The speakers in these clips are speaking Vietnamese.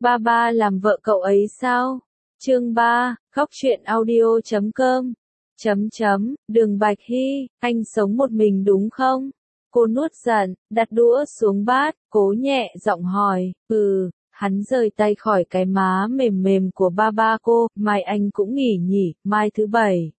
Ba ba làm vợ cậu ấy sao? Chương 3, khóc chuyện audio.com. Đường Bạch Hy, anh sống một mình đúng không? Cô nuốt giận, đặt đũa xuống bát, cố nhẹ giọng hỏi, hắn rời tay khỏi cái má mềm mềm của ba cô, mai anh cũng nghỉ nhỉ, mai thứ bảy.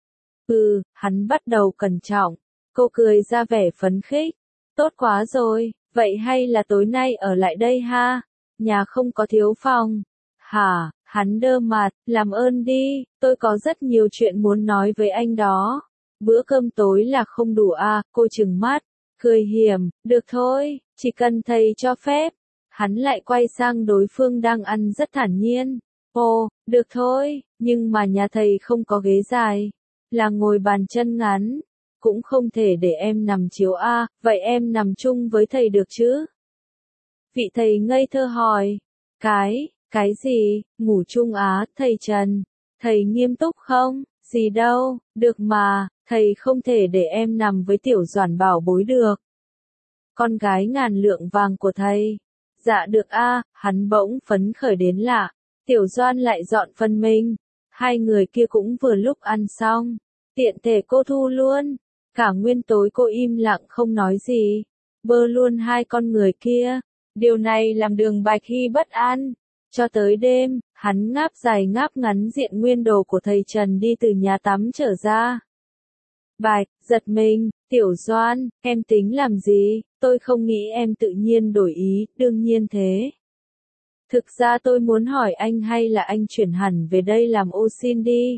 Hắn bắt đầu cẩn trọng, cô cười ra vẻ phấn khích, tốt quá rồi, vậy hay là tối nay ở lại đây ha? Nhà không có thiếu phòng. Hả, hắn đơ mặt, làm ơn đi, tôi có rất nhiều chuyện muốn nói với anh đó. Bữa cơm tối là không đủ à, cô trừng mắt, cười hiểm, được thôi, chỉ cần thầy cho phép. Hắn lại quay sang đối phương đang ăn rất thản nhiên. Ồ, được thôi, nhưng mà nhà thầy không có ghế dài, là ngồi bàn chân ngắn. Cũng không thể để em nằm chiếu à, vậy em nằm chung với thầy được chứ? Vị thầy ngây thơ hỏi. Cái gì, ngủ chung á, thầy Trần? Thầy nghiêm túc không? Gì đâu, được mà, thầy không thể để em nằm với tiểu Doãn bảo bối được. Con gái ngàn lượng vàng của thầy. Dạ được a, hắn bỗng phấn khởi đến lạ. Tiểu Doan lại dọn phân mình. Hai người kia cũng vừa lúc ăn xong. Tiện thể cô thu luôn. Cả nguyên tối cô im lặng không nói gì. Bơ luôn hai con người kia. Điều này làm Đường Bạch Hy bất an. Cho tới đêm, hắn ngáp dài ngáp ngắn diện nguyên đồ của thầy Trần đi từ nhà tắm trở ra. Bạch, giật mình, Tiểu Doan, em tính làm gì? Tôi không nghĩ em tự nhiên đổi ý, đương nhiên thế. Thực ra tôi muốn hỏi anh hay là anh chuyển hẳn về đây làm ô sin đi.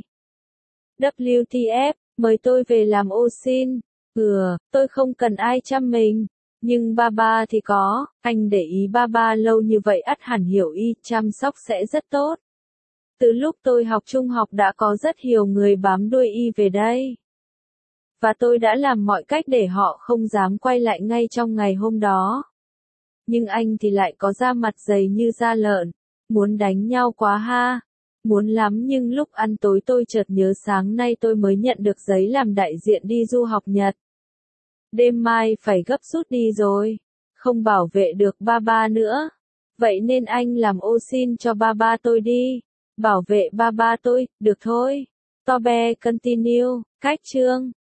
WTF, mời tôi về làm ô sin. Tôi không cần ai chăm mình. Nhưng ba thì có, anh để ý ba lâu như vậy ắt hẳn hiểu y chăm sóc sẽ rất tốt. Từ lúc tôi học trung học đã có rất nhiều người bám đuôi y về đây. Và tôi đã làm mọi cách để họ không dám quay lại ngay trong ngày hôm đó. Nhưng anh thì lại có da mặt dày như da lợn. Muốn đánh nhau quá ha. Muốn lắm nhưng lúc ăn tối tôi chợt nhớ sáng nay tôi mới nhận được giấy làm đại diện đi du học Nhật. Đêm mai phải gấp rút đi rồi. Không bảo vệ được ba nữa. Vậy nên anh làm ô sin cho ba tôi đi. Bảo vệ ba tôi, được thôi. Tobe continue, cách chương.